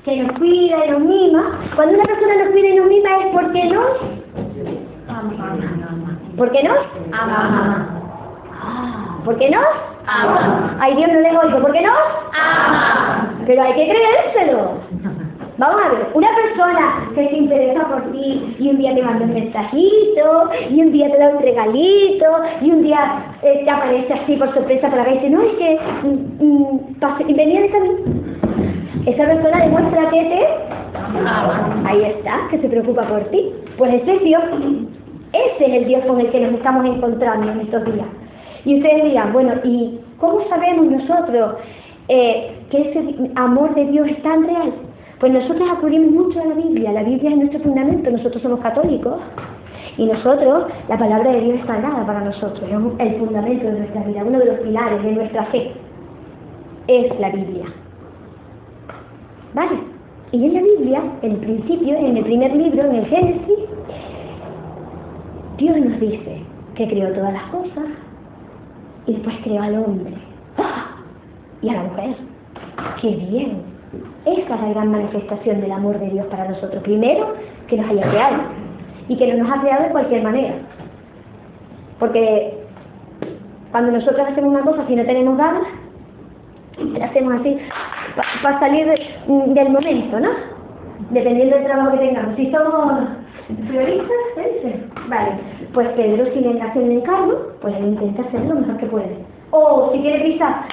que nos cuida y nos mima. Cuando una persona nos cuida y nos mima es porque nos ama. ¿Por qué nos ama? ¿Por qué nos ama? Ay, Dios, no les oigo. ¿Por qué nos ama? Pero hay que creérselo. Vamos a ver, una persona que se interesa por ti y un día te manda un mensajito, y un día te da un regalito, y un día te aparece así por sorpresa por la calle y dice, no, es que venía de camino. Esa persona demuestra que te ama. Ahí está, que se preocupa por ti. Pues ese es Dios. Ese es el Dios con el que nos estamos encontrando en estos días. Y ustedes dirán, bueno, ¿y cómo sabemos nosotros que ese amor de Dios es tan real? Pues nosotros acudimos mucho a la Biblia es nuestro fundamento, nosotros somos católicos, y nosotros, la palabra de Dios es sagrada para nosotros, es el fundamento de nuestra vida, uno de los pilares de nuestra fe, es la Biblia. ¿Vale? Y en la Biblia, en el principio, en el primer libro, en el Génesis, Dios nos dice que creó todas las cosas, y después creó al hombre, ¡ah!, y a la mujer. ¡Qué bien! Esa es la gran manifestación del amor de Dios para nosotros. Primero, que nos haya creado, y que no nos ha creado de cualquier manera. Porque cuando nosotros hacemos una cosa, si no tenemos ganas, la hacemos así, para salir del momento, ¿no? Dependiendo del trabajo que tengamos. Si somos prioristas, vale, pues Pedro, si le hace un encargo, pues él intenta hacerlo lo mejor que puede. O si quiere prisa,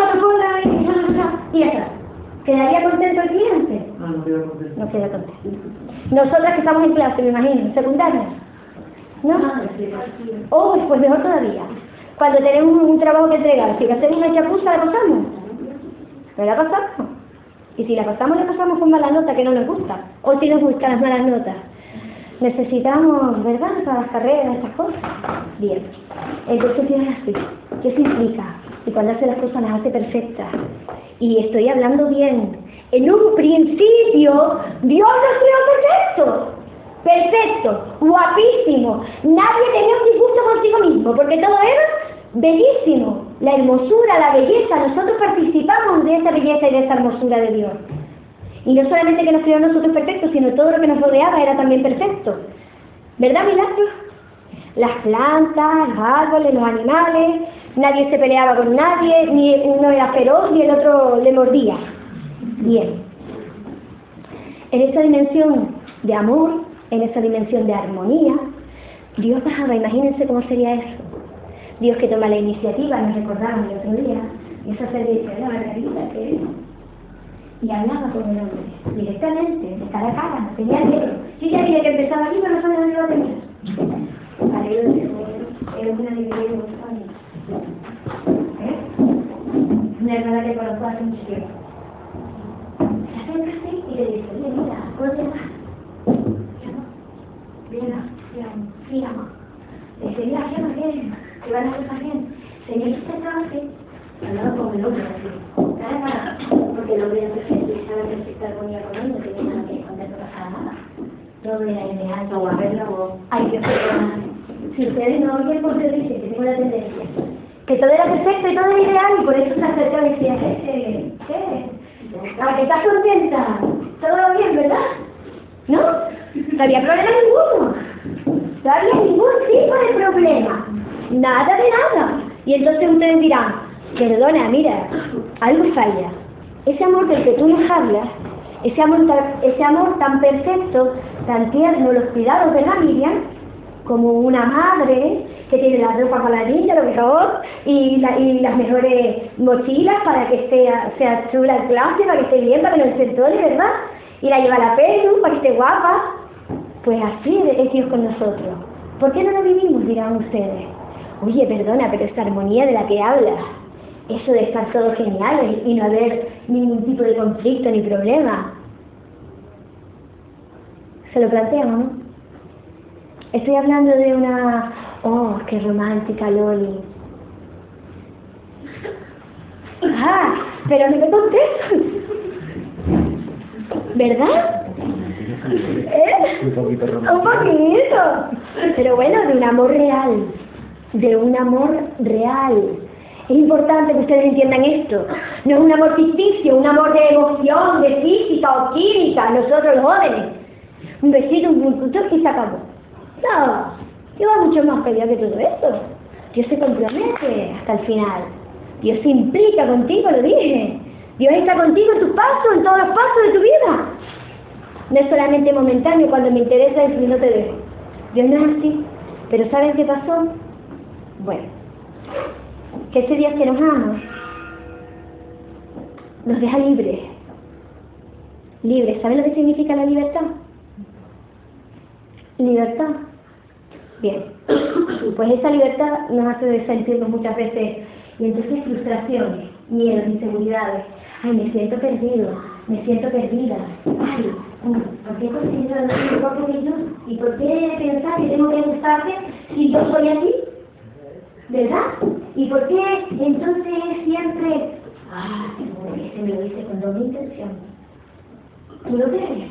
y ya está. ¿Quedaría contento el cliente? No queda contento. No queda contento. Nosotras que estamos en clase, me imagino, secundaria, ¿no? Oh, pues mejor todavía. Cuando tenemos un trabajo que entregar, si hacemos una chapuza, ¿la pasamos? ¿No la pasamos? Y si la pasamos con mala nota, que no nos gusta. O si nos gustan las malas notas. Necesitamos, ¿verdad?, para las carreras, estas cosas. Bien. Entonces, ¿qué es así? ¿Qué significa? Y cuando hace las cosas, las hace perfectas. Y estoy hablando bien. En un principio, Dios nos creó perfecto. Perfecto, guapísimo. Nadie tenía un disgusto consigo mismo, porque todo era bellísimo. La hermosura, la belleza, nosotros participamos de esa belleza y de esa hermosura de Dios. Y no solamente que nos creó nosotros perfectos, sino todo lo que nos rodeaba era también perfecto. ¿Verdad, Milagro? Las plantas, los árboles, los animales, nadie se peleaba con nadie, ni uno era feroz ni el otro le mordía. Bien. En esa dimensión de amor, en esa dimensión de armonía, Dios bajaba, imagínense cómo sería eso. Dios que toma la iniciativa, nos recordaron el otro día, y esa servicio de la Margarita que y hablaba con el hombre, directamente, de cara a cara, no tenía miedo. Yo ya dije que empezaba aquí, pero no sabía dónde iba a terminar. Vale, es una alegría muy bonita. Una hermana que conozco hace mucho tiempo. Se acerca así y le dice, oye, mira, ¿puedo llamar? Llama. Le dice, mira, llama, que van a hacer bien. Señor, usted estaba así. Hablaba con el hombre así, cara a cara, porque el hombre era perfecto y estaba en perfecta armonía con él, no tenía nada que esconder, no pasaba nada. Todo era ideal, o a verla o... Ay, Dios, perdona. Si ustedes no oyen, ¿por qué dicen que tengo la tendencia? Que todo era perfecto y todo era ideal, y por eso se acercaba y decía, ¿qué? ¿A que estás contenta? Todo va bien, ¿verdad? ¿No? No había problema ninguno. No había ningún tipo de problema. Nada de nada. Y entonces ustedes dirán, perdona, mira, algo falla. Ese amor del que tú nos hablas, ese amor tan perfecto, tan tierno, los cuidados de la Miriam, como una madre que tiene la ropa para la niña, lo mejor, y las mejores mochilas para que sea chula el clase, para que esté bien, para que no se entone, ¿verdad? Y la lleva a la pelu, para que esté guapa. Pues así es Dios con nosotros. ¿Por qué no lo vivimos?, dirán ustedes. Oye, perdona, pero esta armonía de la que hablas, eso de estar todos geniales y no haber ningún tipo de conflicto ni problema. ¿Se lo planteamos, no? Estoy hablando de una... ¡Oh, qué romántica, Loli! ¡Ah! Pero no me contestan. ¿Verdad? Un poquito romántico. Un poquito. Pero bueno, de un amor real. De un amor real. Es importante que ustedes entiendan esto. No es un amor ficticio, un amor de emoción, de física o química, nosotros los jóvenes. Un besito, un punto y se acabó. No, Dios va mucho más allá que todo eso. Dios se compromete hasta el final. Dios se implica contigo, lo dije. Dios está contigo en tus pasos, en todos los pasos de tu vida. No es solamente momentáneo, cuando me interesa y no te dejo. Dios no es así. Pero ¿saben qué pasó? Bueno, que ese Dios que nos ama nos deja libres. Libres. ¿Saben lo que significa la libertad? Libertad. Bien. Pues esa libertad nos hace sentirnos muchas veces, y entonces frustraciones, miedos, inseguridades. Ay, me siento perdido, me siento perdida. Ay, ¿por qué considero mejor que yo? ¿Y por qué pensar que tengo que gustarte si yo soy así? ¿Verdad? ¿Y por qué entonces siempre... Ah, porque se me lo dice con doble intención. ¿Tú lo crees?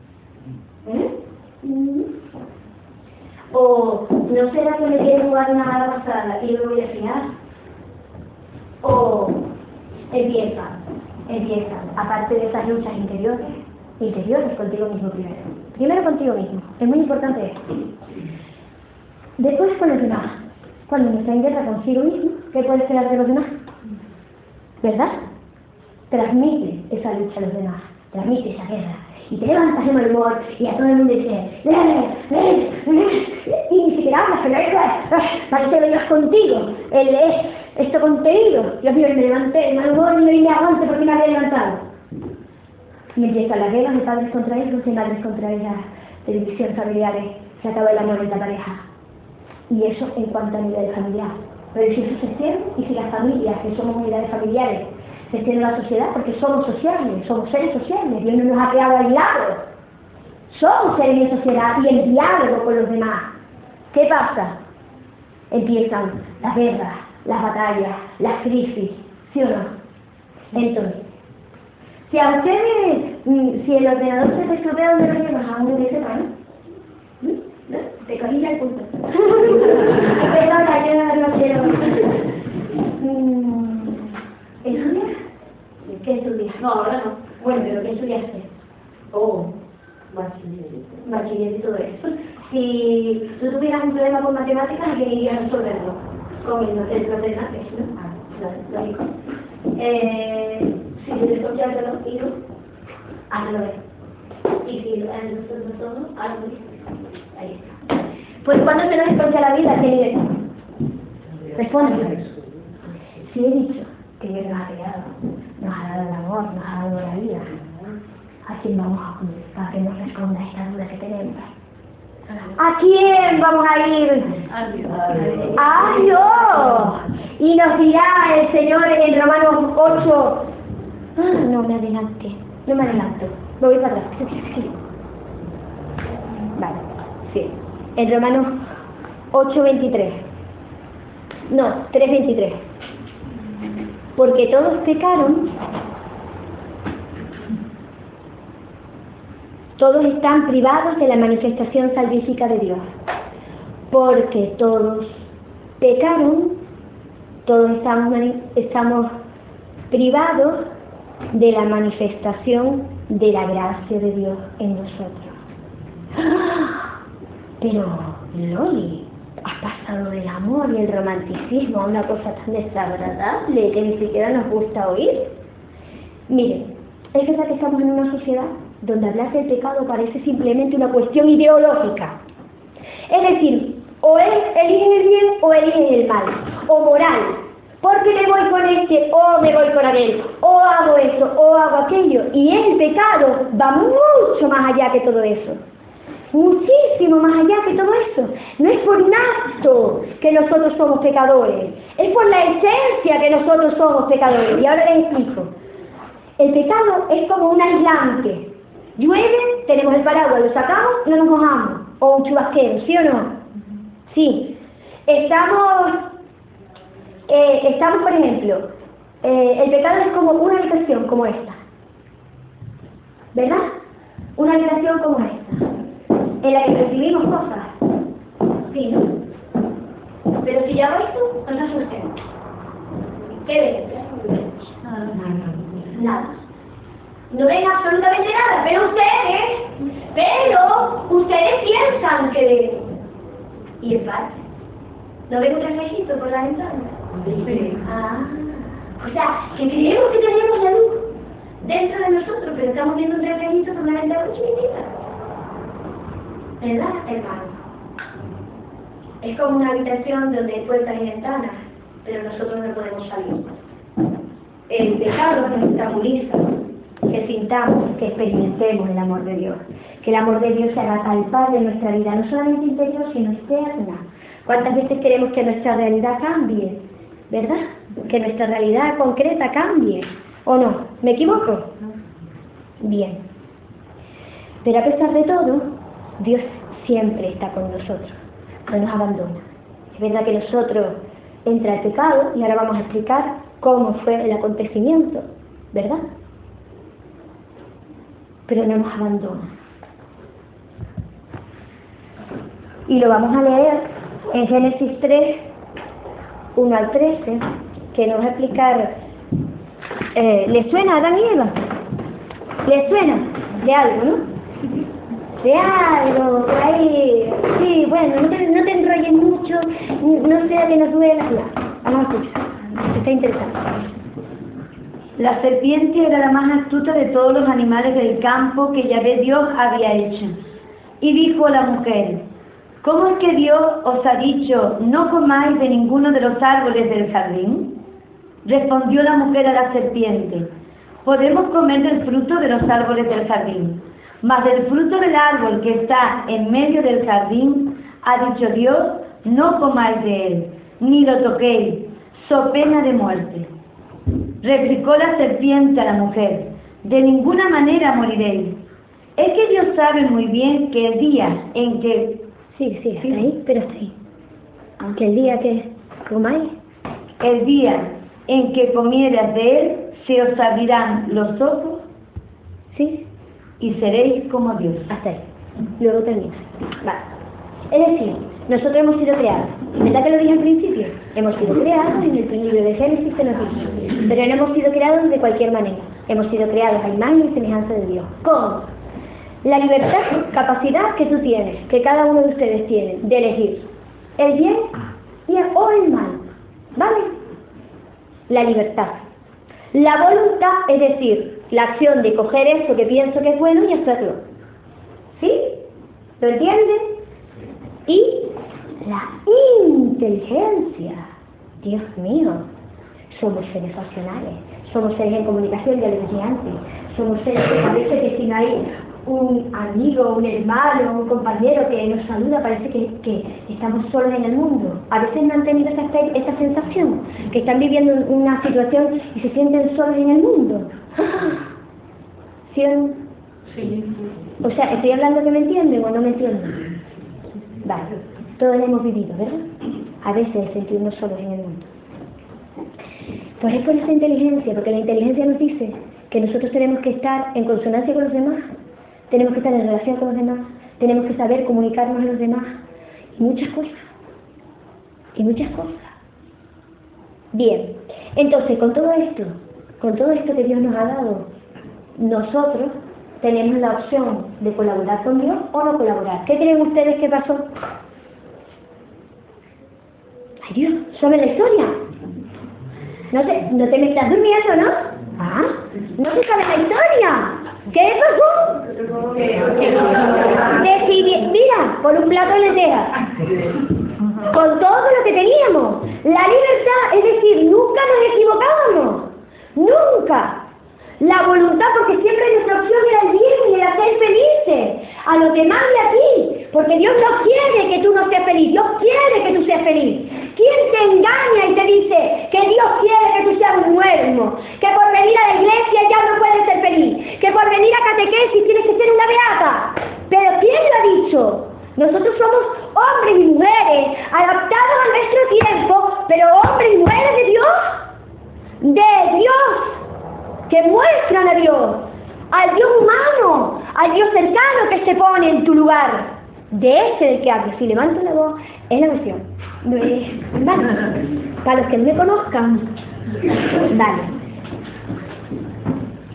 O ¿no será que me quiere jugar una mala pasada y yo me voy a fiar? O empieza, aparte de esas luchas interiores contigo mismo primero contigo mismo, es muy importante esto. Después con los demás, cuando uno está en guerra consigo mismo, ¿qué puede esperar de los demás? ¿Verdad? Transmite esa lucha a los demás, transmite esa guerra. Y te levantas de mal humor y a todo el mundo dice, y ni siquiera hablas, pero para que lo digas contigo, esto contenido. Dios mío, me levanté de mal humor y no vine avante porque me había levantado. Y empiezan las guerras de padres contra hijos, de madres contra ellas, de división familiares, se acaba el amor en la pareja. Y eso en cuanto a nivel familiar. Pero si eso se extiende, y si las familias, que somos unidades familiares, se extiende a la sociedad, porque somos sociables, somos seres sociables, Dios no nos ha creado aislados. Somos seres de sociedad y el diálogo con los demás. ¿Qué pasa? Empiezan las guerras, las batallas, las crisis, ¿sí o no? Entonces, si a ustedes, si el ordenador se te estropea, ¿dónde lo llevas? A un ese mano. ¿No? Te cogí el punto. Perdona, yo no quiero. ¿Estudias? ¿Qué estudias? No, ahora no. Bueno, pero ¿qué estudiaste? Oh, bachiller y todo eso. Si tú tuvieras un problema con matemáticas, ¿a qué irías a resolverlo? Con el matemáticas, ¿no? Ah, lógico. Si tienes que copiártelo, y tú, hazlo ver. Y si lo haces todo, hazlo ver. Ahí está. Pues cuando se nos esconde la vida, ¿qué nivel? Responde. Si he dicho que Dios nos ha creado, nos ha dado el amor, nos ha dado la vida, ¿a quién vamos a acudir para que nos responda esta duda que tenemos? ¿A quién vamos a ir? ¡A Dios! Y nos dirá el Señor en Romanos 8. No me adelanto, me voy para atrás. Vale, sí. En Romanos 8:23. No, 3:23. Porque todos pecaron, todos están privados de la manifestación salvífica de Dios. Porque todos pecaron, todos estamos privados de la manifestación de la gracia de Dios en nosotros. Pero, Loli, has pasado del amor y el romanticismo a una cosa tan desagradable que ni siquiera nos gusta oír. Miren, es verdad que estamos en una sociedad donde hablar del pecado parece simplemente una cuestión ideológica. Es decir, o eligen el bien o eligen el mal, o moral. Porque me voy con este, o me voy con aquel, o hago eso, o hago aquello. Y el pecado va mucho más allá que todo eso. Muchísimo más allá que todo eso. No es por un acto que nosotros somos pecadores, es por la esencia que nosotros somos pecadores. Y ahora les explico. El pecado es como un aislante. Llueve, tenemos el paraguas, lo sacamos, no nos mojamos. O un chubasquero, ¿sí o no? Sí. Estamos, por ejemplo, el pecado es como una habitación como esta. ¿Verdad? Una habitación como esta, en la que recibimos cosas. Sí, ¿no? Pero si ya hago esto, no se asusten. ¿Qué ves? Nada. No ven absolutamente nada, pero ustedes piensan que ven. Y en parte. ¿No ven un reflejito por la ventana? Sí. O sea, que creemos que tenemos la luz dentro de nosotros, pero estamos viendo un reflejito por la ventana chiquitita. ¿Verdad, hermano? Es como una habitación donde hay puertas y ventanas, pero nosotros no podemos salir. El pecado nos obstaculiza que sintamos, que experimentemos el amor de Dios. Que el amor de Dios se haga palpable en nuestra vida, no solamente interior, sino externa. ¿Cuántas veces queremos que nuestra realidad cambie? ¿Verdad? Que nuestra realidad concreta cambie. ¿O no? ¿Me equivoco? Bien. Pero a pesar de todo, Dios siempre está con nosotros. No nos abandona. Es verdad que nosotros entra el pecado, y ahora vamos a explicar cómo fue el acontecimiento, ¿verdad? Pero no nos abandona. Y lo vamos a leer en Génesis 3, 1 al 13, que nos va a explicar. ¿Le suena a Adán y Eva? ¿Le suena? De algo, ¿no? De algo, por ahí. Sí, bueno, no te enrolles mucho, no sea que nos duela. Vamos a escuchar, está interesante. La serpiente era la más astuta de todos los animales del campo que Yahvé Dios había hecho. Y dijo a la mujer: ¿cómo es que Dios os ha dicho, no comáis de ninguno de los árboles del jardín? Respondió la mujer a la serpiente: podemos comer del fruto de los árboles del jardín, mas del fruto del árbol que está en medio del jardín, ha dicho Dios, no comáis de él, ni lo toquéis, so pena de muerte. Replicó la serpiente a la mujer: de ninguna manera moriréis. Es que Dios sabe muy bien que el día en que... Sí, hasta ahí, pero hasta ahí. Aunque el día que comáis. El día en que comieras de él, se os abrirán los ojos, ¿sí? Y seréis como Dios. Hasta ahí. Luego termina. Vale. Es decir, nosotros hemos sido creados. ¿Verdad que lo dije al principio? Hemos sido creados en el libro de Génesis se nos dice. Pero no hemos sido creados de cualquier manera. Hemos sido creados a imagen y semejanza de Dios. ¿Cómo? La libertad, capacidad que tú tienes, que cada uno de ustedes tiene, de elegir el bien o el mal. ¿Vale? La libertad. La voluntad, es decir, la acción de coger eso que pienso que es bueno y hacerlo. ¿Sí? ¿Lo entienden? Y la inteligencia. Dios mío, somos seres racionales, somos seres en comunicación, ya lo dije antes, somos seres que parece que si no hay un amigo, un hermano, un compañero que nos saluda, parece que estamos solos en el mundo. A veces no han tenido esta sensación, que están viviendo una situación y se sienten solos en el mundo. ¿Sí o no? Sí. O sea, ¿estoy hablando que me entienden o no me entienden? Vale, todos lo hemos vivido, ¿verdad? A veces sentirnos solos en el mundo. Pues es por esa inteligencia, porque la inteligencia nos dice que nosotros tenemos que estar en consonancia con los demás, tenemos que estar en relación con los demás, tenemos que saber comunicarnos a los demás, y muchas cosas. Bien, entonces con todo esto que Dios nos ha dado, nosotros tenemos la opción de colaborar con Dios o no colaborar. ¿Qué creen ustedes que pasó? Ay Dios, ¿saben la historia? No te me estás durmiendo, ¿no? ¿Ah? ¿No se sabe la historia? ¿Qué pasó? Mira, por un plato de lentejas. Con todo lo que teníamos. La libertad, es decir, nunca nos equivocábamos. Nunca. La voluntad, porque siempre nuestra opción era el bien y el hacer felices a los demás y a ti. Porque Dios no quiere que tú no seas feliz, Dios quiere que tú seas feliz. ¿Quién te engaña y te dice que Dios quiere que tú seas un muermo? Que por venir a la iglesia ya no puedes ser feliz. Que por venir a catequesis tienes que ser una beata. ¿Pero quién lo ha dicho? Nosotros somos hombres y mujeres, adaptados a nuestro tiempo, pero hombres y mujeres de Dios, que muestran a Dios, al Dios humano, al Dios cercano que se pone en tu lugar. De ese del que hablo, si levanto la voz, es la versión. Vale. Para los que no me conozcan, vale.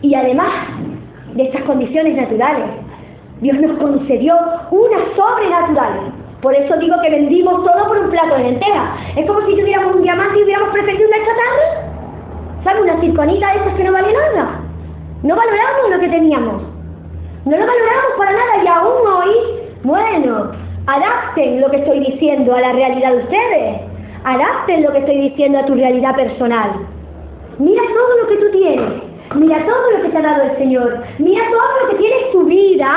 Y además de estas condiciones naturales, Dios nos concedió unas sobrenaturales. Por eso digo que vendimos todo por un plato de lentejas. Es como si tuviéramos un diamante y hubiéramos preferido una chatarra. ¿Sabes? Una circonita de esas que no vale nada. No valoramos lo que teníamos. No lo valoramos para nada y aún hoy, bueno, adapten lo que estoy diciendo a la realidad de ustedes. Adapten lo que estoy diciendo a tu realidad personal. Mira todo lo que tú tienes. Mira todo lo que te ha dado el Señor. Mira todo lo que tiene en tu vida.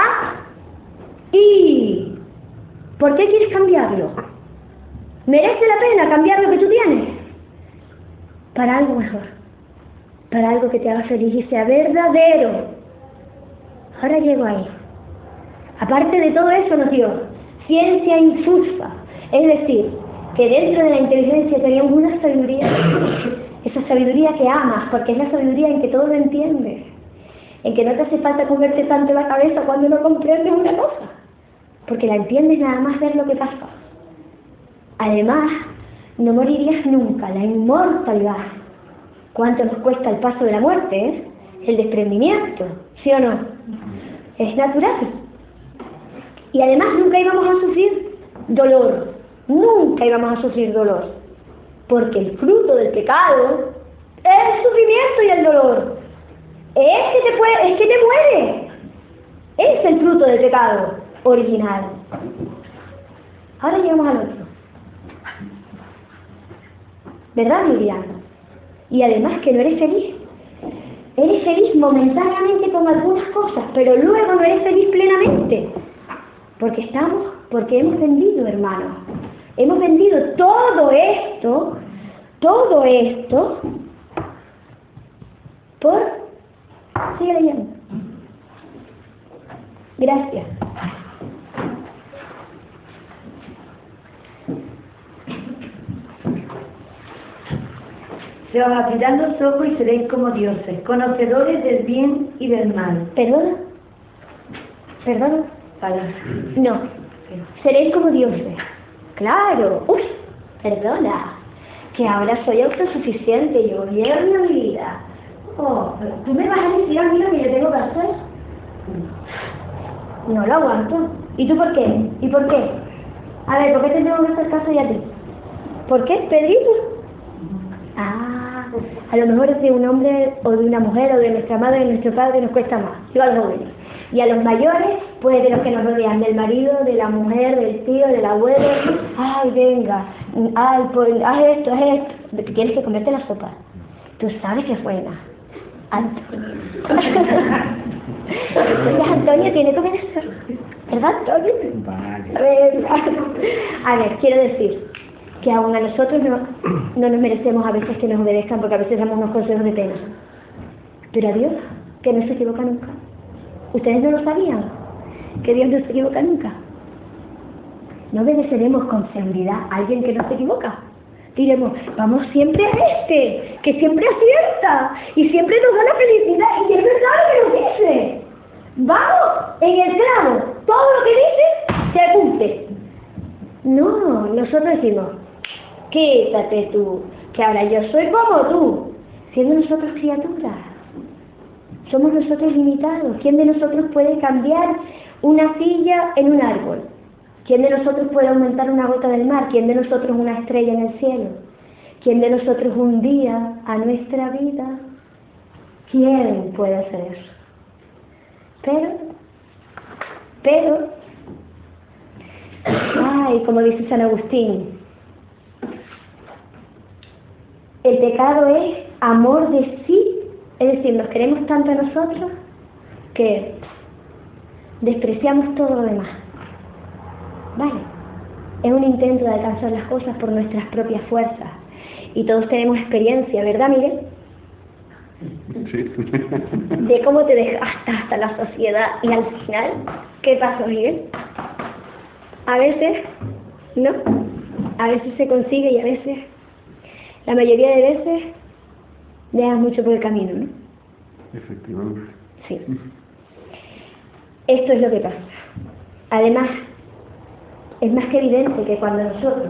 ¿Y por qué quieres cambiarlo? ¿Merece la pena cambiar lo que tú tienes? Para algo mejor. Para algo que te haga feliz y sea verdadero. Ahora llego ahí. Aparte de todo eso nos dio ciencia infusa. Es decir, que dentro de la inteligencia teníamos una sabiduría. Esa sabiduría que amas, porque es la sabiduría en que todo lo entiendes. En que no te hace falta comerte tanto la cabeza cuando no comprendes una cosa. Porque la entiendes nada más ver lo que pasa. Además, no morirías nunca, la inmortalidad. ¿Cuánto nos cuesta el paso de la muerte? El desprendimiento, ¿sí o no? Es natural. Y además nunca íbamos a sufrir dolor. Nunca íbamos a sufrir dolor. Porque el fruto del pecado es el sufrimiento y el dolor. Es que te muere. Es el fruto del pecado original. Ahora llegamos al otro. ¿Verdad, Miriam? Y además que no eres feliz. Eres feliz momentáneamente con algunas cosas, pero luego no eres feliz plenamente. Porque hemos vendido, hermanos. Hemos vendido todo esto, por... Sigue leyendo. Gracias. Se os abrirán los ojos y seréis como dioses, conocedores del bien y del mal. ¿Perdona? ¿Perdona? No. Seréis como dioses. Claro. Uy, perdona. Que ahora soy autosuficiente, yo gobierno mi vida. Oh, ¿tú me vas a decir a mí lo que yo tengo que hacer? No lo aguanto. ¿Y tú por qué? ¿Y por qué? A ver, ¿por qué te tengo que hacer caso y a ti? ¿Por qué, Pedrito? A lo mejor es de un hombre o de una mujer o de nuestra madre o de nuestro padre nos cuesta más. Yo a los jóvenes. Y a los mayores, pues de los que nos rodean, del marido, de la mujer, del tío, del abuelo. Ay, venga, ay, pues, haz esto. Tienes que comerte la sopa. Tú sabes que es buena. Antonio. Antonio tiene que obedecer. ¿Verdad, Antonio? Vale. A ver, quiero decir que aún a nosotros no nos merecemos a veces que nos obedezcan porque a veces damos unos consejos de pena. Pero a Dios, que no se equivoca nunca. ¿Ustedes no lo sabían? Que Dios no se equivoca nunca. No obedeceremos con seguridad a alguien que no se equivoca. Diremos, vamos siempre a este, que siempre acierta y siempre nos da la felicidad y es verdad lo que nos dice. Vamos, en el clavo, todo lo que dice se cumple. No, nosotros decimos, quítate tú, que ahora yo soy como tú, siendo nosotros criaturas. Somos nosotros limitados. ¿Quién de nosotros puede cambiar una silla en un árbol? ¿Quién de nosotros puede aumentar una gota del mar? ¿Quién de nosotros una estrella en el cielo? ¿Quién de nosotros un día a nuestra vida? ¿Quién puede hacer eso? Pero, ay, como dice San Agustín, el pecado es amor de sí. Es decir, nos queremos tanto a nosotros que despreciamos todo lo demás. Vale, es un intento de alcanzar las cosas por nuestras propias fuerzas. Y todos tenemos experiencia, ¿verdad, Miguel? Sí. De cómo te desgastas hasta la sociedad y al final, ¿qué pasa, Miguel? A veces, ¿no? A veces se consigue y a veces, la mayoría de veces, dejas mucho por el camino, ¿no? Efectivamente. Sí. Esto es lo que pasa. Además, es más que evidente que cuando nosotros,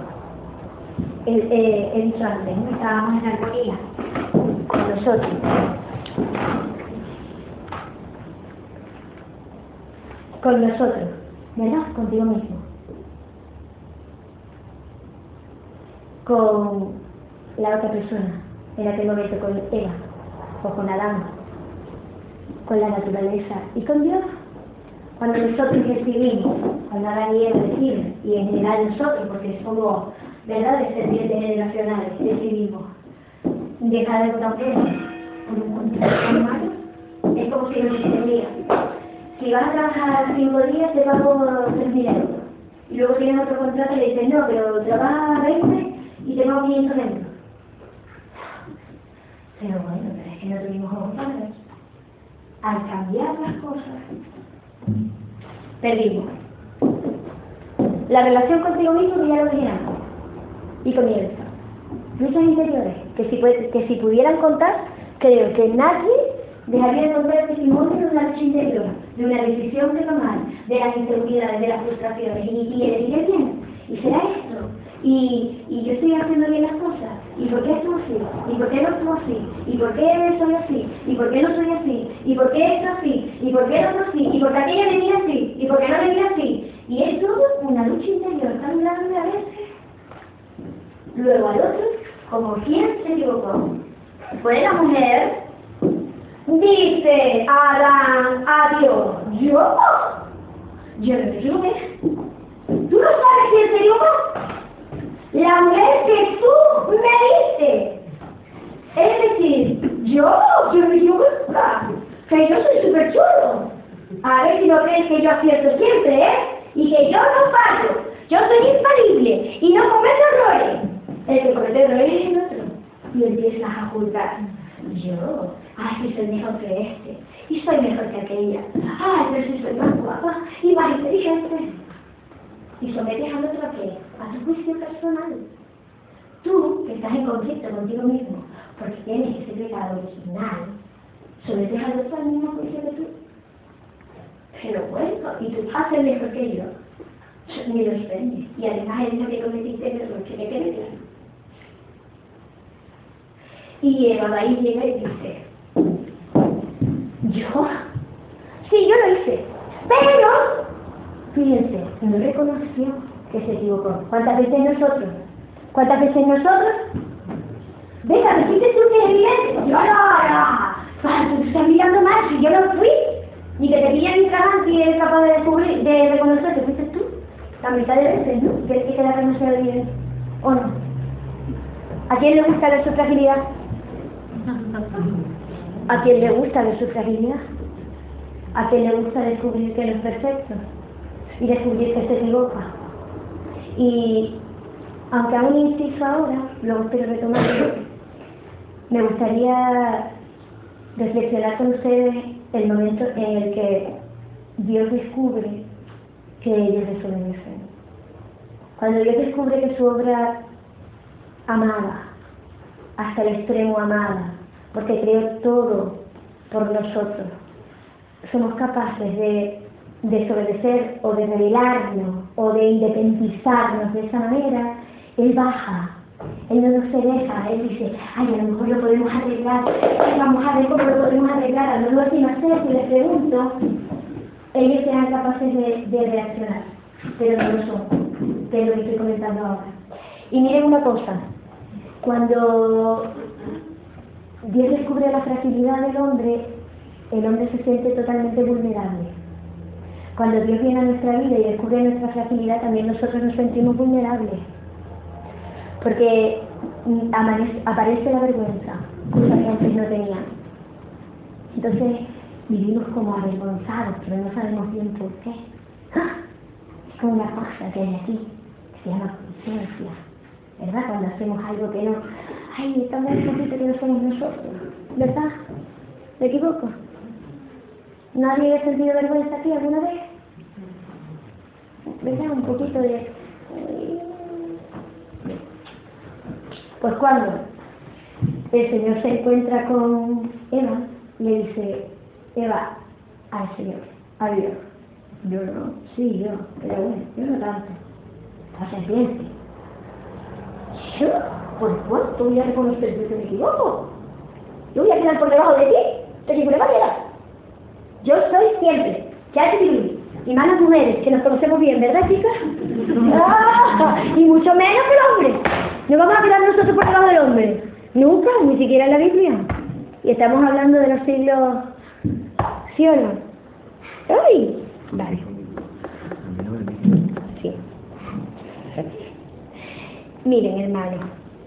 he dicho antes, ¿no? Estábamos en armonía con nosotros, con nosotros, ¿verdad? Contigo mismo. Con la otra persona, en aquel momento con Eva, o con Adán, con la naturaleza y con Dios. Cuando nosotros recibimos, cuando Adán y Eva reciben, y en general nosotros, porque somos, ¿verdad?, descendientes generacionales, decidimos dejar algo tan bueno por un contrato tan malo, es como si nos dijeran, si vas a trabajar 5 días te pago 3.000 euros. Y luego tienes otro contrato y le dices, no, pero trabajas 20 y te pago 500 euros. Pero bueno, pero es que no tuvimos ojos para ver. Al cambiar las cosas, perdimos la relación contigo mismo, que ya lo dije antes, y comienza luchas interiores que si pudieran contar, creo que nadie dejaría de contar testimonio de una lucha interior, de una decisión que tomar, de las inseguridades, de las frustraciones, y elegir bien, y será esto, y yo estoy haciendo bien las cosas, y por qué esto así, y por qué no esto así, y por qué soy así, y por qué no soy así, y por qué esto así, y por qué el otro así, y por qué aquella venía así, y por qué no venía así, y es todo una lucha interior tan grande a veces. Luego al otro, como quien se equivocó, fue la mujer, dice Adán a Dios, yo no me equivoqué. ¿Tú no sabes quién se equivocó? La mujer que tú me diste. Es decir, yo no me equivoco nunca, que yo soy súper chulo. A ver si no crees que yo acierto siempre, ¿eh? Y que yo no fallo, yo soy infalible y no cometo errores. El que comete errores es el otro. Y empiezas a juzgar. Yo, ay, soy mejor que este, y soy mejor que aquella. Ay, pero si soy más guapa y más inteligente. Y sometes al otro a qué? A tu juicio personal. Tú, que estás en conflicto contigo mismo, porque tienes ese pecado original, sometes al otro al mismo juicio que tú. Pero bueno, y tú haces mejor que yo. Ni lo sorprendes. Y además el día que cometiste el error, que me quede claro. Y Eva ahí llega y dice, ¿yo? Sí, yo lo hice. Pero, fíjense, no reconoció que se equivocó. ¿Cuántas veces nosotros? ¿Cuántas veces nosotros? Venga, ¿me fuiste tú que es evidente? Yo no. Tú estás mirando mal, si yo no fui. Ni que te pillan ni trabajo y eres capaz de descubrir, de reconocer que fuiste tú. La mitad de veces, ¿no? ¿Quieres que te la reconocer bien? ¿O no? ¿A quién le gusta ver su fragilidad? ¿A quién le gusta ver su fragilidad? ¿A quién le gusta descubrir que no es perfecto? Y descubrir que se equivoca. Y aunque aún insisto ahora, luego estoy retomando, me gustaría reflexionar con ustedes el momento en el que Dios descubre que ellos desobedecen. Cuando Dios descubre que su obra amada, hasta el extremo amada, porque creó todo por nosotros, somos capaces de desobedecer o de rebelarnos o de independizarnos de esa manera, Él baja, Él no nos deja, Él dice, ay, a lo mejor lo podemos arreglar, vamos a ver cómo lo podemos arreglar, a lo mejor sin hacer, si les pregunto, ellos serán capaces de reaccionar, pero no lo son, que es lo que estoy comentando ahora. Y miren una cosa, cuando Dios descubre la fragilidad del hombre, el hombre se siente totalmente vulnerable. Cuando Dios viene a nuestra vida y descubre nuestra fragilidad, también nosotros nos sentimos vulnerables. Porque aparece la vergüenza, cosa que antes no teníamos. Entonces vivimos como avergonzados, pero no sabemos bien por qué. ¡Ah! Es como una cosa que hay aquí, que se llama conciencia. ¿Verdad? Cuando hacemos algo que no... ¡Ay, estamos un poquito que no somos nosotros! ¿Verdad? ¿Me equivoco? ¿Nadie ha sentido vergüenza aquí alguna vez? ¿Verdad? Un poquito de... Pues cuando el Señor se encuentra con Eva, le dice, Eva, al Señor, a Dios. Yo no, sí, yo, pero bueno, yo no tanto. La serpiente. Yo, por supuesto, voy a reconocer que me equivoco. Yo voy a quedar por debajo de ti, de ninguna manera. Yo soy siempre, ya te digo, y más las mujeres, que nos conocemos bien, ¿verdad, chicas? Y mucho menos que el hombre. No vamos a quedar nosotros por debajo del hombre. Nunca, ni siquiera en la Biblia. Y estamos hablando de los siglos... ¿Sí o no? ¡Ay! Vale. Sí. Miren, hermanos.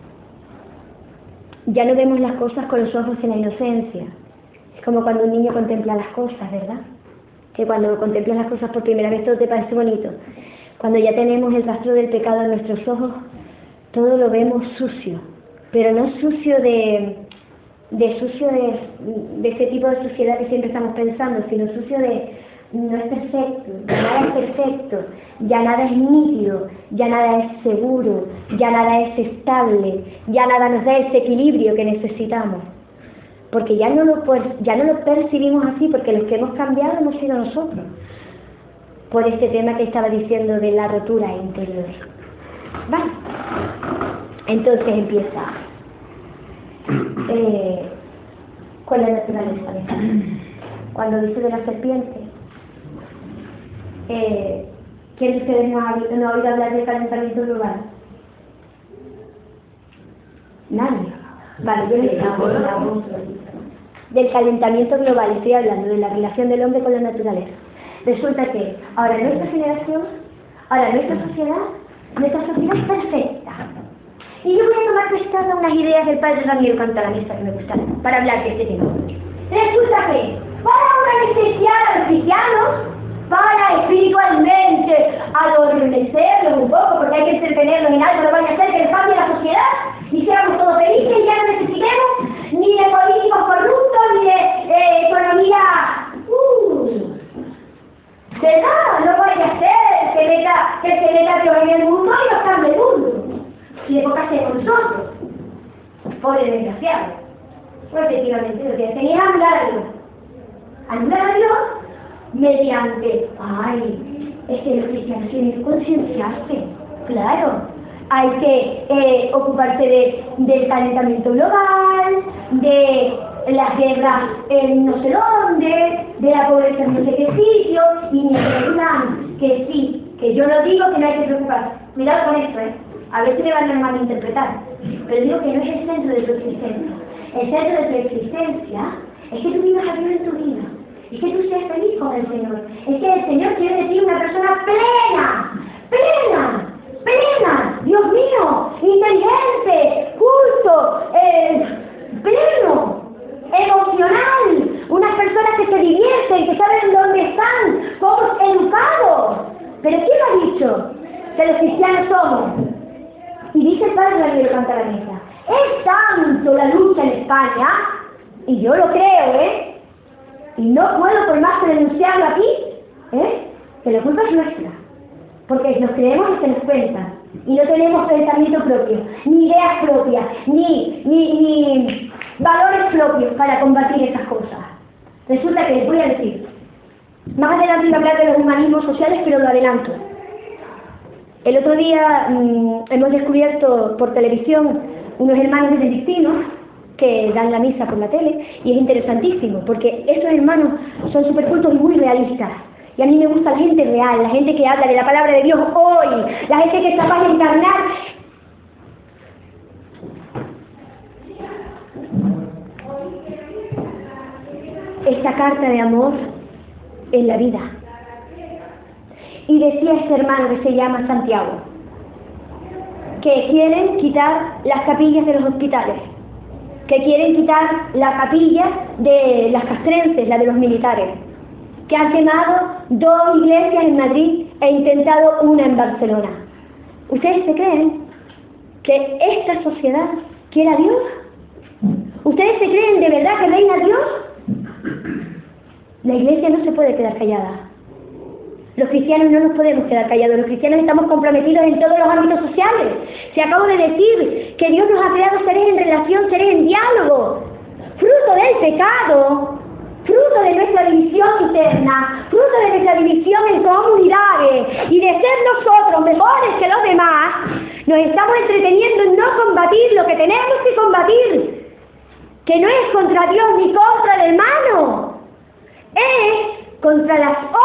Ya no vemos las cosas con los ojos de la inocencia. Es como cuando un niño contempla las cosas, ¿verdad? Que cuando contemplas las cosas por primera vez todo te parece bonito. Cuando ya tenemos el rastro del pecado en nuestros ojos, todo lo vemos sucio. Pero no sucio de ese tipo de suciedad que siempre estamos pensando, sino sucio de no es perfecto, ya nada es perfecto, ya nada es nítido, ya nada es seguro, ya nada es estable, ya nada nos da ese equilibrio que necesitamos. Porque ya no lo percibimos así, porque los que hemos cambiado hemos sido nosotros. Por este tema que estaba diciendo de la rotura interior. ¿Vale? Entonces empieza con la naturaleza. Cuando dice de la serpiente, ¿quién de ustedes no ha oído hablar del calentamiento global? Nadie. Vale, yo les digo del calentamiento global, estoy hablando de la relación del hombre con la naturaleza. Resulta que ahora nuestra generación, nuestra sociedad es perfecta. Y yo voy a tomar prestadas unas ideas del padre Ramiro Cantalamessa que me gustan para hablar de este tema. Resulta que para anestesiar a los cristianos, para espiritualmente adormecerlos un poco, porque hay que entretenerlos en algo, no vaya a ser que les cambie la sociedad y seamos todos felices y ya no necesitemos ni de políticos corruptos ni de economía. ¿Verdad? No vaya a ser que se meta Dios en el mundo y nos cambie el mundo. Y de poca sea con nosotros. Pobre desgraciado. Pues efectivamente lo que tenía es anular a Dios. Anular a Dios mediante, es que los cristianos tienen que concienciarse, claro. Hay que ocuparse del calentamiento global, de las guerras en no sé dónde, de la pobreza en no sé qué sitio, y me preguntan que sí, que yo no digo que no hay que preocuparse. Cuidado con esto, a ver si me van a malinterpretar, pero digo que no es el centro de tu existencia. El centro de tu existencia es que tú vivas a Dios en tu vida, es que tú seas feliz con el Señor, es que el Señor quiere de ti una persona plena, Dios mío, inteligente, justo, pleno, emocional, unas personas que se divierten, que saben dónde están, somos educados. Pero ¿quién ha dicho que los cristianos somos? Y dice el padre Ramiro Cantalamessa, es tanto la lucha en España, y yo lo creo, y no puedo por más que denunciarlo aquí, que la culpa es nuestra, porque nos creemos lo que nos cuentan, y no tenemos pensamiento propio, ni ideas propias, ni valores propios para combatir esas cosas. Resulta que les voy a decir, más adelante iba a hablar de los humanismos sociales, pero lo adelanto. El otro día hemos descubierto por televisión unos hermanos benedictinos que dan la misa por la tele, y es interesantísimo, porque estos hermanos son súper cultos y muy realistas. Y a mí me gusta la gente real, la gente que habla de la palabra de Dios hoy, la gente que es capaz de encarnar esta carta de amor en la vida. Y decía este hermano que se llama Santiago, que quieren quitar las capillas de los hospitales, que quieren quitar la capilla de las castrenses, la de los militares, que han quemado 2 iglesias en Madrid e intentado una en Barcelona. ¿Ustedes se creen que esta sociedad quiere a Dios? ¿Ustedes se creen de verdad que reina Dios? La iglesia no se puede quedar callada. Los cristianos no nos podemos quedar callados. Los cristianos estamos comprometidos en todos los ámbitos sociales. Se acabo de decir que Dios nos ha creado seres en relación, seres en diálogo. Fruto del pecado, fruto de nuestra división interna, fruto de nuestra división en comunidades y de ser nosotros mejores que los demás, nos estamos entreteniendo en no combatir lo que tenemos que combatir, que no es contra Dios ni contra el hermano, es contra las obras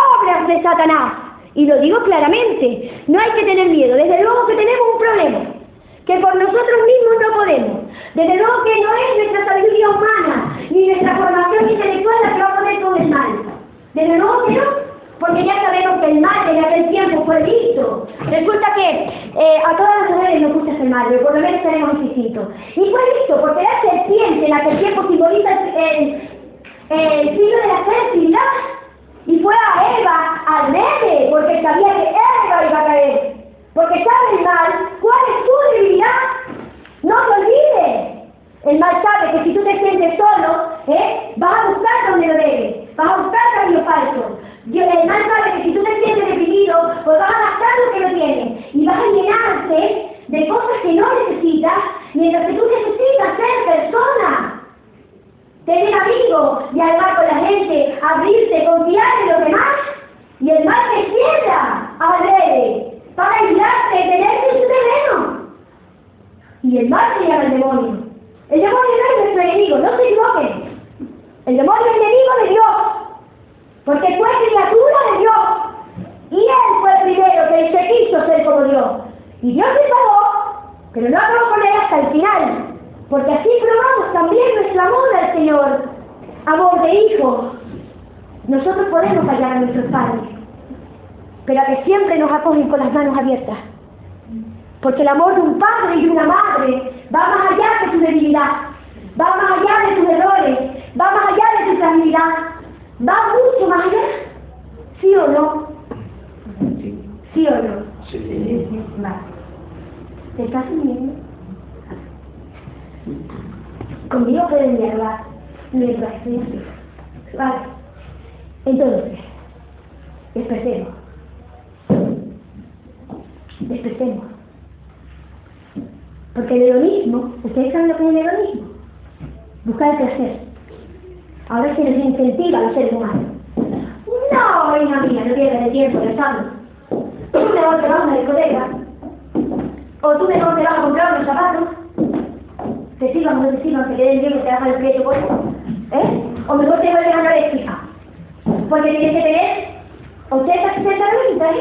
hace Satanás. Y lo digo claramente, no hay que tener miedo. Desde luego que tenemos un problema, que por nosotros mismos no podemos. Desde luego que no es nuestra sabiduría humana, ni nuestra formación intelectual la que va a poder con el mal. Desde luego que no, porque ya sabemos que el mal en aquel tiempo fue visto. Resulta que a todas las mujeres nos gusta ser mal, pero por lo menos tenemos instinto. Y fue visto, porque la serpiente en aquel tiempo simboliza el siglo de la fertilidad. Y fue a Eva al bebé, porque sabía que Eva iba a caer. Porque sabe el mal, ¿cuál es tu debilidad? No te olvides. El mal sabe que si tú te sientes solo, vas a buscar donde lo debes, vas a buscar camino falso. El mal sabe que si tú te sientes deprimido, pues vas a gastar lo que no tienes y vas a llenarte de cosas que no necesitas, mientras que tú necesitas ser persona. Tener amigos, dialogar con la gente, abrirte, confiar en los demás, y el mal te cierra alrededor para ayudarte a tenerte en su terreno. Y el mal se llama el demonio. El demonio no es nuestro enemigo, no se equivoquen. El demonio es enemigo de Dios, porque fue criatura de Dios. Y él fue el primero que se quiso ser como Dios. Y Dios le pagó, pero no acabó con él hasta el final. Porque así probamos también nuestro amor al Señor, amor de hijos. Nosotros podemos fallar a nuestros padres, pero a que siempre nos acogen con las manos abiertas. Porque el amor de un padre y de una madre va más allá de tu debilidad, va más allá de tus errores, va más allá de tu fragilidad, va mucho más allá. ¿Sí o no? ¿Sí o no? Sí. Vale. ¿Te estás uniendo? Conmigo pueden dialogar mientras estoy así. Vale. Entonces, despertemos. Despertemos. Porque el hedonismo, ¿ustedes saben lo que es el hedonismo? Buscar el placer. Ahora se nos incentiva a los seres humanos. No, hija mía, no pierdas el tiempo, lo sabes. Tú mejor te vas a la discoteca. O tú mejor te vas a comprar unos zapatos. Te sirvan o no te sirvan, te queden bien que te hagan el precio por eso. O mejor te vuelves anoréxica. Porque tienes que tener 80, 60 90,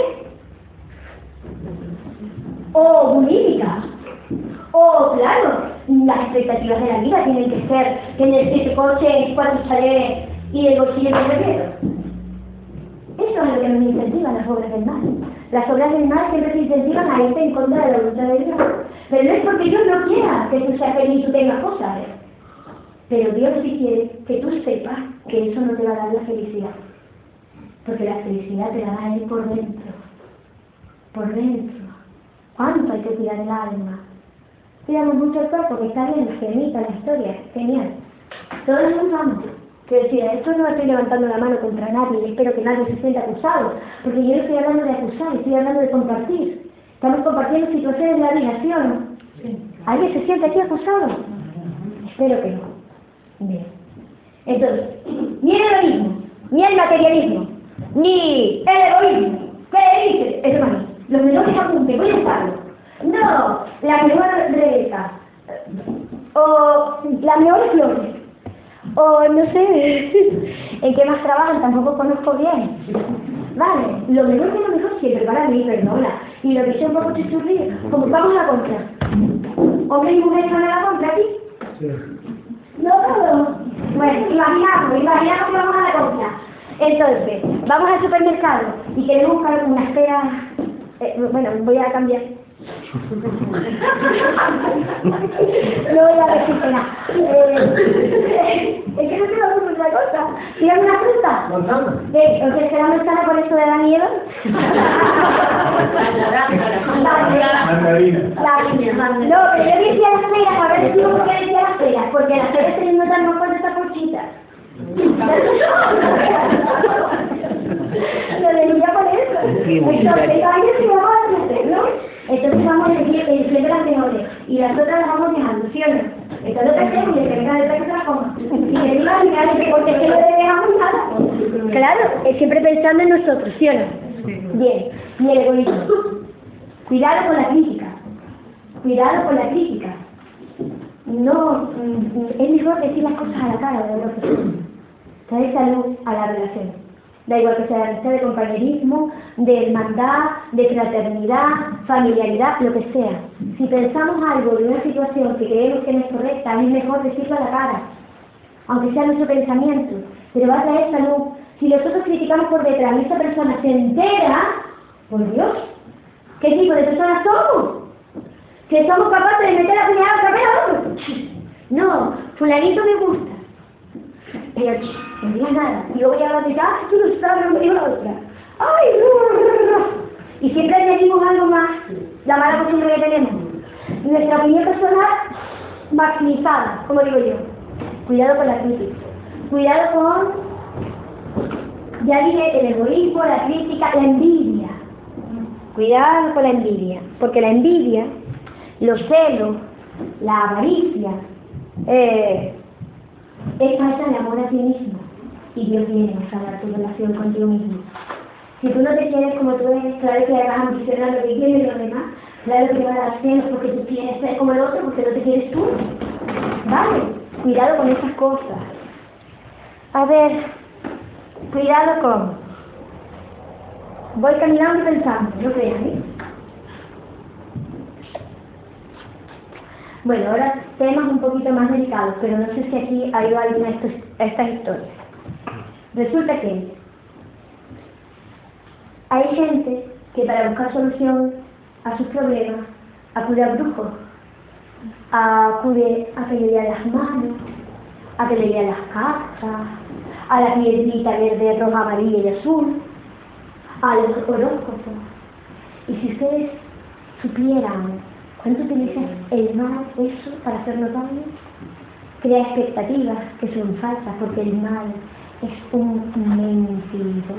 O bulímica. O, claro, las expectativas de la vida tienen que ser tener 7 coches, 4 chalets y el bolsillo de dinero. Eso es lo que nos incentivan las obras del mal. Las obras del mal siempre te incentivan a irte en contra de la voluntad de Dios. Pero no es porque Dios no quiera que tú seas feliz y tú tengas cosas. Pero Dios sí quiere que tú sepas que eso no te va a dar la felicidad. Porque la felicidad te la da Él por dentro. Por dentro. ¿Cuánto hay que cuidar el alma? Cuidamos mucho el cuerpo, que está bien, la gemita, la historia, genial. Todos nos vamos. Que decía, esto no estoy levantando la mano contra nadie y espero que nadie se sienta acusado, porque yo no estoy hablando de acusar, estoy hablando de compartir. Estamos compartiendo situaciones de la vida, ¿sí o no? ¿Alguien se siente aquí acusado? Espero que no. Bien. Entonces, ni el hedonismo, ni el materialismo, ni el egoísmo. ¿Qué dice? Hermano, los menores apuntes, voy a estarlo. No, la mejor Rebeca, o las mejores flores, o no sé en qué más trabajan, tampoco conozco bien. Vale, lo mejor que lo mejor siempre para mí, perdona. Y lo que sea un poco chichurrío, como vamos a la compra. ¿Hombres y mujeres van a la compra aquí? Sí. No todos. Bueno, imaginamos que vamos a la compra. Entonces, vamos al supermercado y queremos buscar unas peras. Bueno, voy a cambiar. No voy a decir nada. Es que no se me ocurre otra cosa. Dígame una fruta. ¿Manzana? ¿Os será manzana por eso de la nieve? Mandarina. No, pero yo decía las peras, ahora decimos por qué decía las peras, porque las peras se notan más por esta porchita. Lo decía por eso. Entonces, ahí sí vamos a hacer, ¿no? Entonces vamos a elegir las mejores y las otras las vamos dejando, ¿sí o no? Entonces lo que hacemos es que venga detrás que las coma. Y que diga al final que porque es que no le dejamos nada. Claro, es siempre pensando en nosotros, ¿sí o no? Bien, y el egoísmo. Cuidado con la crítica. Cuidado con la crítica. No, es mejor decir las cosas a la cara de lo que trae salud a la relación. Da igual que sea de amistad, de compañerismo, de hermandad, de fraternidad, familiaridad, lo que sea. Si pensamos algo de una situación que creemos que no es correcta, es mejor decirlo a la cara, aunque sea nuestro pensamiento, pero va a traer salud. Si nosotros criticamos por detrás y esa persona se entera, por Dios, ¿qué tipo de personas somos? ¿Que somos capaces de meter la puñalada otra vez a otro? No, fulanito me gusta. Pero no digas nada. Y luego ya lo dice, ah, tú no sabes, no me digo la otra. ¡Ay! Y siempre añadimos algo más, la mala costumbre que tenemos. Nuestra opinión personal maximizada, como digo yo. Cuidado con la crítica. Cuidado con, ya dije, el egoísmo, la crítica, la envidia. Cuidado con la envidia, porque la envidia, los celos, la avaricia, es falta de amor a ti mismo. Y Dios viene a sanar tu relación contigo mismo. Si tú no te quieres como tú eres, claro que vas a ambicionar lo que quieren los demás, claro que te van a dar celos porque tú quieres ser como el otro, porque no te quieres tú. Vale, cuidado con esas cosas. A ver, cuidado con... Voy caminando y pensando, no crean, ¿eh? Bueno, ahora temas un poquito más delicados, pero no sé si aquí hay alguna de estas historias. Resulta que hay gente que para buscar solución a sus problemas acude a brujos, acude a que le lean las manos, a que le lean las cartas, a la piedrita verde, roja, amarilla y azul, a los horóscopos. Y si ustedes supieran cuánto utiliza el mal eso para hacer notable, crea expectativas que son falsas, porque el mal es un mentiroso.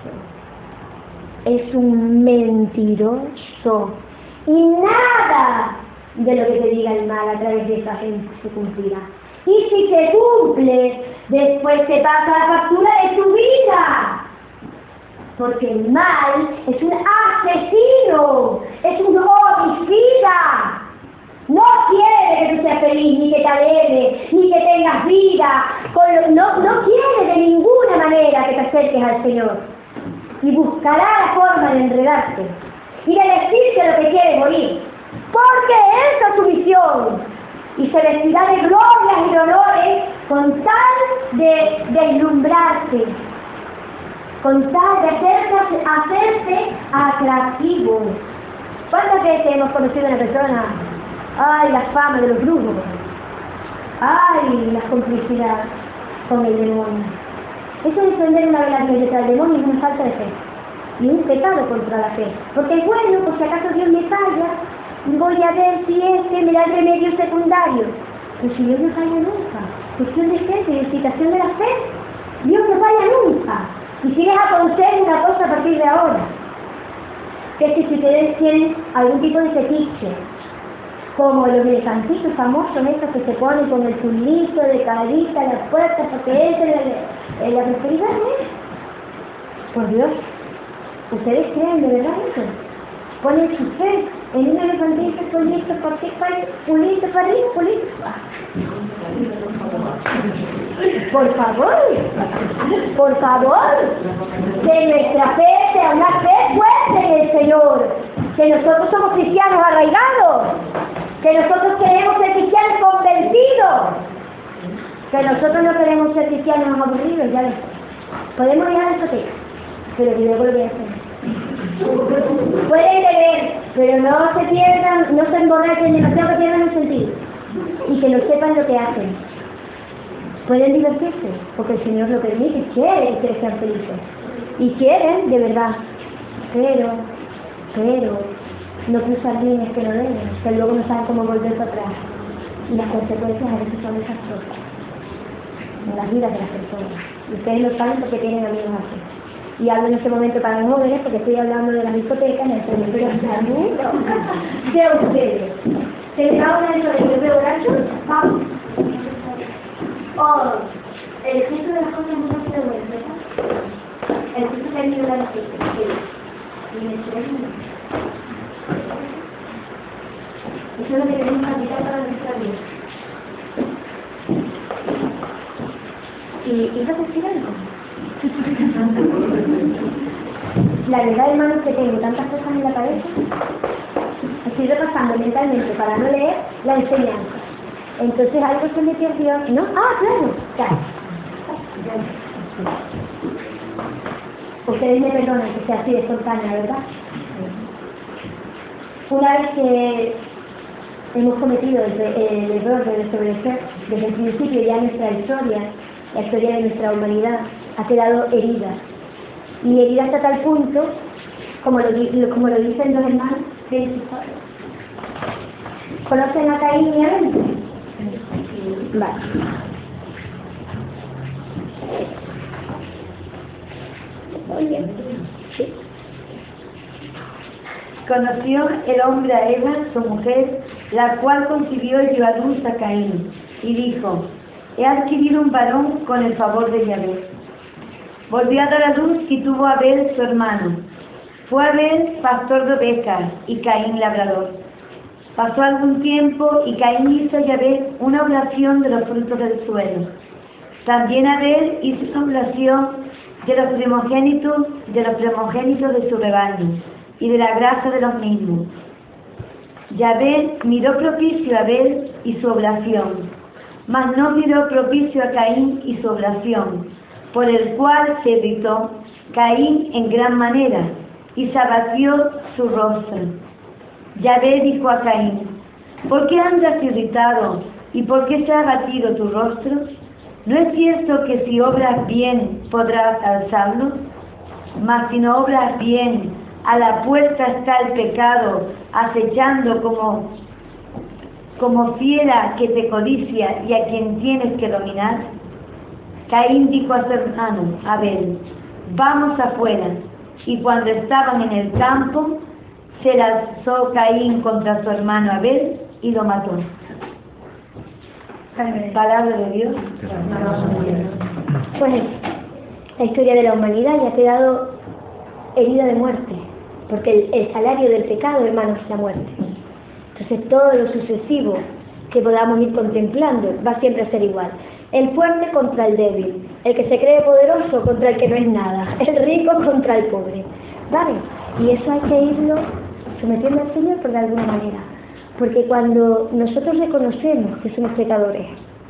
Es un mentiroso. Y nada de lo que te diga el mal a través de esa gente se cumplirá. Y si se cumple, después te pasa la factura de tu vida. Porque el mal es un asesino, es un homicida. No quiere que tú seas feliz, ni que te alegres, ni que tengas vida. No quiere de ninguna manera que te acerques al Señor. Y buscará la forma de enredarte y de decirte lo que quiere morir. Porque esa es su misión. Y se vestirá de glorias y de honores con tal de deslumbrarte, con tal de hacerte atractivo. ¿Cuántas veces hemos conocido a una persona? ¡Ay, la fama de los brujos! ¡Ay, la complicidad con el demonio! Eso de encender una vela detrás del demonio es una falta de fe y un pecado contra la fe. Porque bueno, por si acaso Dios me falla, voy a ver si me da el remedio secundario. Pues si Dios no falla nunca, cuestión de fe, de excitación de la fe, Dios no falla nunca. Y si les aconsejo una cosa a partir de ahora, que es que si ustedes tienen algún tipo de fetiche, como los elefantitos famosos estos que se ponen con el chulito de carita a las puertas para que entre en la prosperidad, ¿eh? Por Dios, ¿ustedes creen de verdad eso? Ponen su fe en un elefantito pulito, pulito para arriba, pulito. Por favor, que nuestra fe sea una fe fuerte en el Señor, que nosotros somos cristianos arraigados, que nosotros queremos ser cristianos convencidos, que nosotros no queremos ser cristianos aburridos, ya ves. Podemos ir a la discoteca, pero luego lo voy a hacer. Pueden beber, pero no se pierdan, no se emborrachen demasiado que pierdan el sentido, y que no sepan lo que hacen. Pueden divertirse, porque el Señor lo permite, quiere que ustedes sean felices, y quieren de verdad, pero no cruzan líneas que no deben, que luego no saben cómo volver para atrás, y las consecuencias a veces son desastrosas en las vidas de las personas. Y ustedes lo saben porque tienen amigos así. Y hablo en este momento para los jóvenes porque estoy hablando de las discotecas, pero hablando de ustedes. ¿Se les da una de esos de borrachos? Vamos. Oh, el gesto de las cosas es muy bueno, ¿verdad? El gesto que hay que hablar así. Y me suena. Eso es lo que tenemos que aplicar para nuestra vida. ¿Y vas a decir algo? La verdad, hermanos, que tengo tantas cosas en la cabeza. Estoy repasando mentalmente para no leer la enseñanza. Entonces algo se me perdió, ¿no? Ah, claro. Ustedes me perdonan que sea así de espontánea, ¿verdad? Una vez que hemos cometido el error de desobedecer, desde el principio ya nuestra historia, la historia de nuestra humanidad, ha quedado herida. Y herida hasta tal punto, como lo dicen los hermanos, ¿conocen a Caín y Abel? Vale. Oye, sí. Conoció el hombre a Eva, su mujer, la cual concibió y dio a luz a Caín, y dijo: he adquirido un varón con el favor de Yahvé. Volvió a dar a luz y tuvo a Abel su hermano. Fue Abel pastor de ovejas y Caín labrador. Pasó algún tiempo y Caín hizo a Yahvé una oblación de los frutos del suelo. También Abel hizo una oblación de los primogénitos de su rebaño y de la grasa de los mismos. Yahvé miró propicio a Abel y su oblación, mas no miró propicio a Caín y su oblación, por el cual se irritó Caín en gran manera y se abatió su rostro. Yahvé dijo a Caín: ¿por qué andas irritado y por qué se ha abatido tu rostro? ¿No es cierto que si obras bien podrás alzarlo? Mas si no obras bien, a la puerta está el pecado, acechando como fiera que te codicia y a quien tienes que dominar. Caín dijo a su hermano Abel: vamos afuera. Y cuando estaban en el campo, se lanzó Caín contra su hermano Abel y lo mató. Palabra de Dios. Pues la historia de la humanidad ya ha quedado herida de muerte, porque el salario del pecado, hermanos, es la muerte. Entonces todo lo sucesivo que podamos ir contemplando va siempre a ser igual. El fuerte contra el débil, el que se cree poderoso contra el que no es nada, el rico contra el pobre, ¿vale? Y eso hay que irlo sometiendo al Señor por de alguna manera, porque cuando nosotros reconocemos que somos pecadores,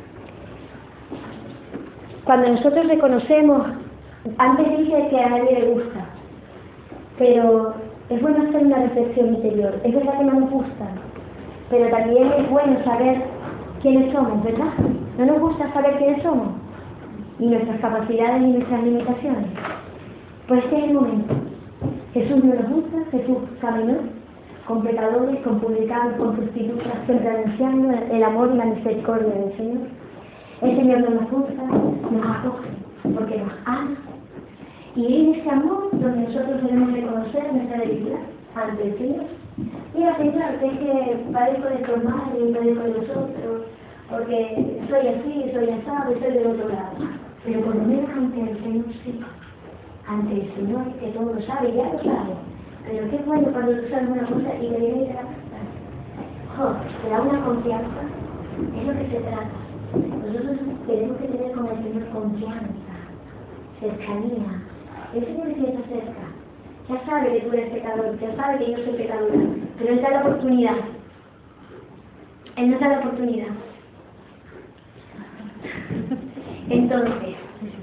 cuando nosotros reconocemos, antes dije que a nadie le gusta, pero es bueno hacer una reflexión interior. Es verdad que no nos gusta, pero también es bueno saber quiénes somos, ¿verdad? No nos gusta saber quiénes somos, ni nuestras capacidades ni nuestras limitaciones. Pues este es el momento. Jesús no nos gusta, Jesús caminó con pecadores, con publicanos, con prostitutas, siempre anunciando el amor y la misericordia del Señor. El Señor no nos gusta, nos acoge, porque nos ama. Y en ese amor donde nosotros debemos reconocer nuestra debilidad ante el Señor. Mira, Señor, que es que padezco de tu madre y padezco de los otros, porque soy así, soy asado y soy del otro lado. Pero por lo menos ante el Señor sí. Ante el Señor, que todo lo sabe, ya lo sabe. Pero qué bueno cuando tú sabes una cosa y le vienes de la casa. Te da una confianza. Es lo que se trata. Nosotros tenemos que tener con el Señor confianza, cercanía. El Señor sí está cerca. Ya sabe que tú eres pecador, ya sabe que yo soy pecadora, pero Él da la oportunidad. Él nos da la oportunidad. Entonces,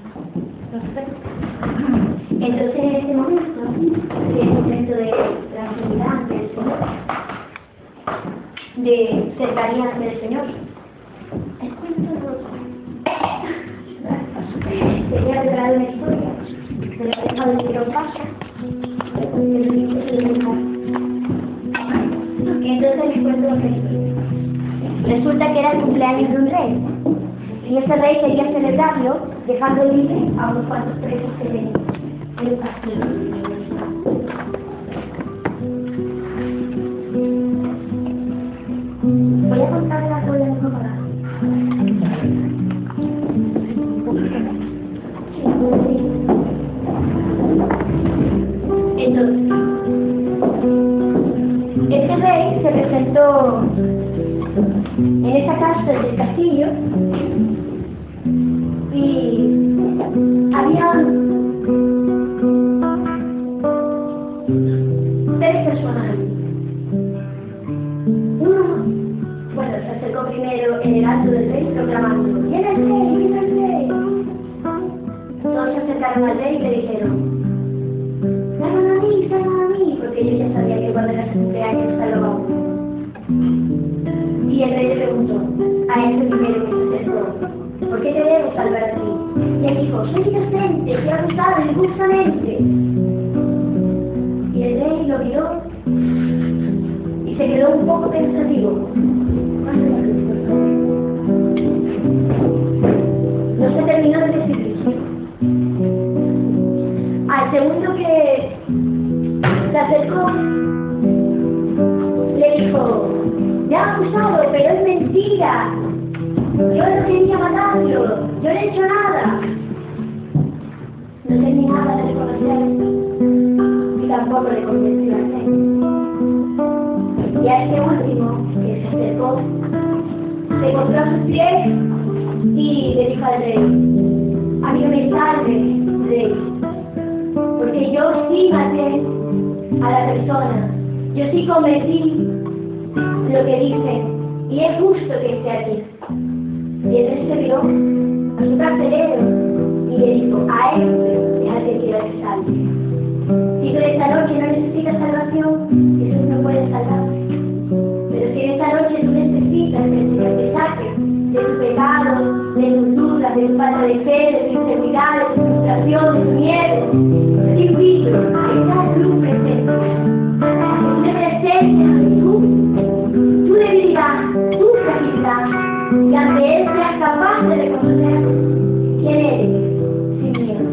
en este momento, que es un momento de tranquilidad ante el Señor, de cercanía ante el Señor, quería regalar una historia, pero he dejado de ir a un paso. Entonces les cuento lo que es. Resulta que era el cumpleaños de un rey, y ese rey quería celebrarlo dejando libre a unos cuantos presos que tenían en el castillo. Voy a contar la historia de mi papá. Entonces, este rey se presentó en esa cárcel del castillo y había y le dijeron, salvan a mí, porque ellos ya sabían que cuando era su cumpleaños salvaba a uno. Y el rey le preguntó a este primero que se acercó, ¿por qué te debo salvar a ti? Y él dijo, soy inocente, fui abusado injustamente. Y el rey lo miró y se quedó un poco pensativo. No se terminó de decidir. Al segundo que se acercó, le dijo, me ha acusado, pero es mentira. Yo no quería matarlo, yo no he hecho nada. No terminaba de reconocer y tampoco le convenció al rey. Y a este último, que se acercó, se encontró a sus pies y le dijo al rey, a mí no me salve, rey, porque yo sí maté a la persona, yo sí cometí lo que dicen, y es justo que esté aquí. Y el rey se vio a su carcelero y le dijo, a este es al que quiero que salve. Si tú esta noche no necesitas salvación, Jesús no puede salvarte. Pero si en esta noche tú necesitas que el Señor te saque de tu pecado, de tus dudas, de tu falta de fe, de tu inseguridad, de tu frustración, de tu miedo, yo te invito a esta luz presente, a que tú le presentes a Jesús tu debilidad, tu fragilidad, y ante Él seas capaz de reconocer quién eres sin miedo.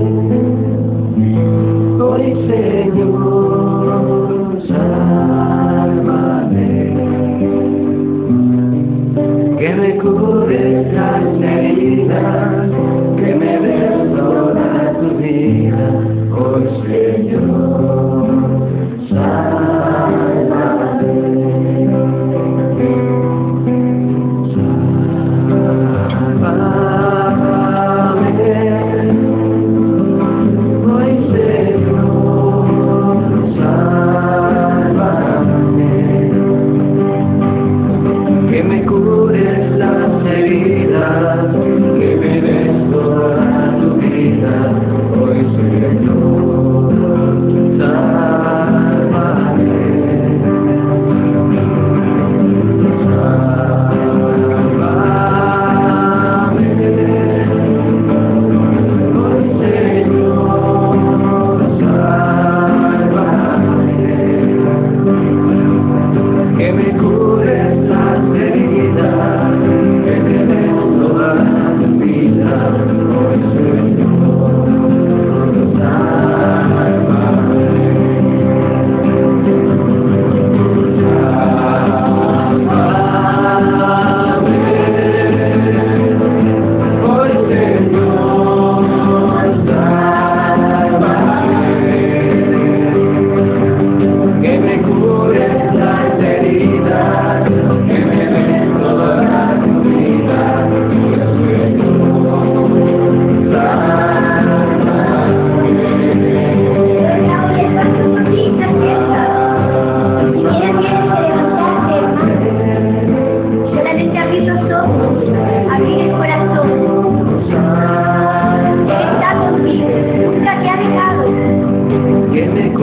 Señor,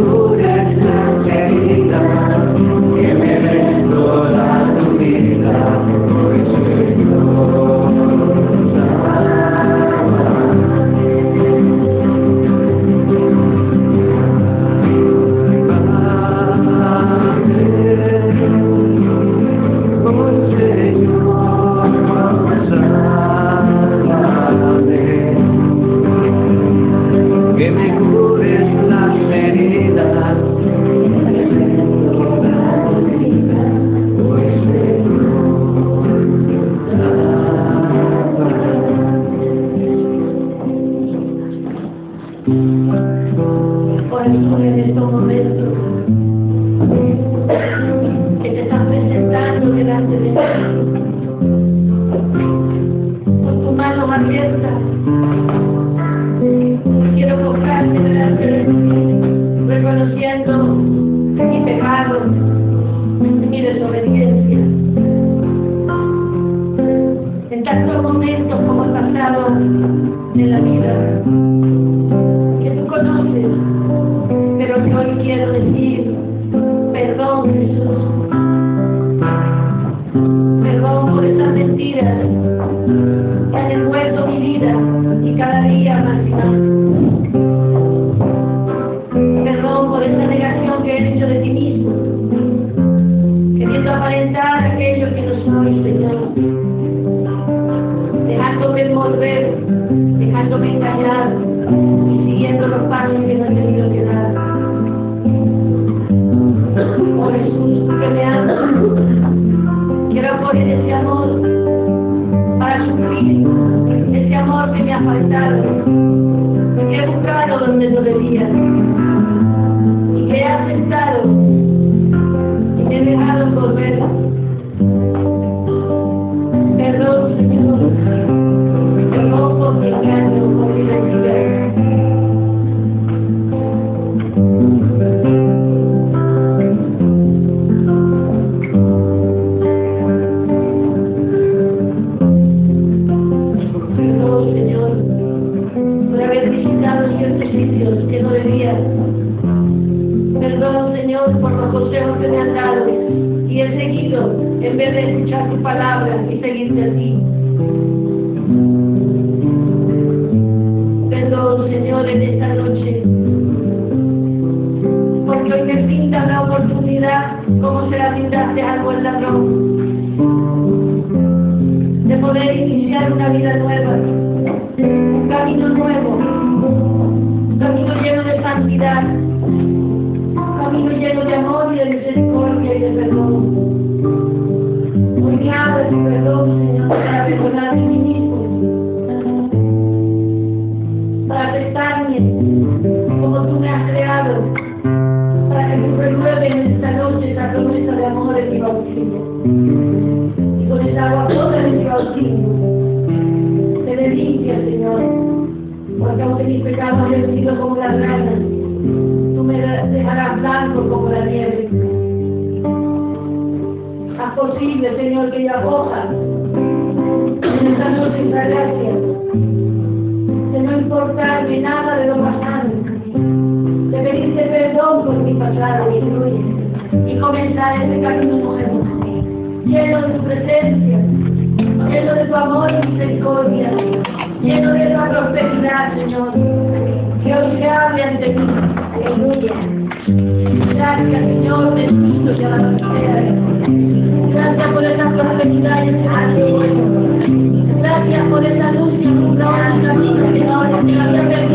cures las heridas, que me des toda tu vida, hoy Señor. Que me cures las heridas, Por eso en estos momentos que te estás presentando delante de ti, con tus manos abiertas, quiero colocarte delante de ti, reconociendo mi pecado, mi desobediencia. En tantos momentos como he pasado en la vida, que tú conoces, pero que hoy quiero decir, perdón Jesús, perdón por esas mentiras que han envuelto mi vida y cada día más y más. Perdón por esa negación que he hecho de ti mismo, queriendo aparentar aquello que no soy, Señor, dejándome envolver, dejándome engañar y siguiendo los pasos que no he tenido que dar. Oh Jesús, tú que me amas, quiero poner ese amor para sufrir, ese amor que me ha faltado, que he buscado donde no debía, y que he aceptado y me he dejado volver. Perdón, Señor, perdón por mi engaño, por mi mentira. Perdón, Señor, por haber visitado ciertos sitios que no debía. Perdón, Señor, por los consejos que me han dado y he seguido en vez de escuchar tu palabra y seguirte a ti. Perdón, Señor, en esta noche, porque hoy me brinda la oportunidad, como se la brindaste al buen ladrón, de poder iniciar una vida nueva, un camino nuevo, un camino lleno de santidad, un camino lleno de amor y de misericordia y de perdón. Hoy me abres tu perdón, Señor, para perdonar a mí mismo, para aceptarme como tú me has creado, para que tú renueves en esta noche esa promesa de amor en mi bautismo. Y con esa agua toda de mi bautismo, se me limpia, Señor, porque aunque mis pecados hayan sido como las ranas, tú me dejarás blanco como la nieve. Haz posible, Señor, que yo acoja en esta noche esta gracia, de no importarme nada de lo pasado, de pedirte perdón por mi pasado, y comenzar ese camino nuevo, lleno de tu presencia, lleno de tu amor y misericordia, lleno de tu prosperidad, Señor, que hoy se hable ante mí. Aleluya. Gracias, Señor, bendito sea la sea. Gracias por esa prosperidad y ese camino. Gracias por esa luz que alumbra ahora mi camino, Señor, que la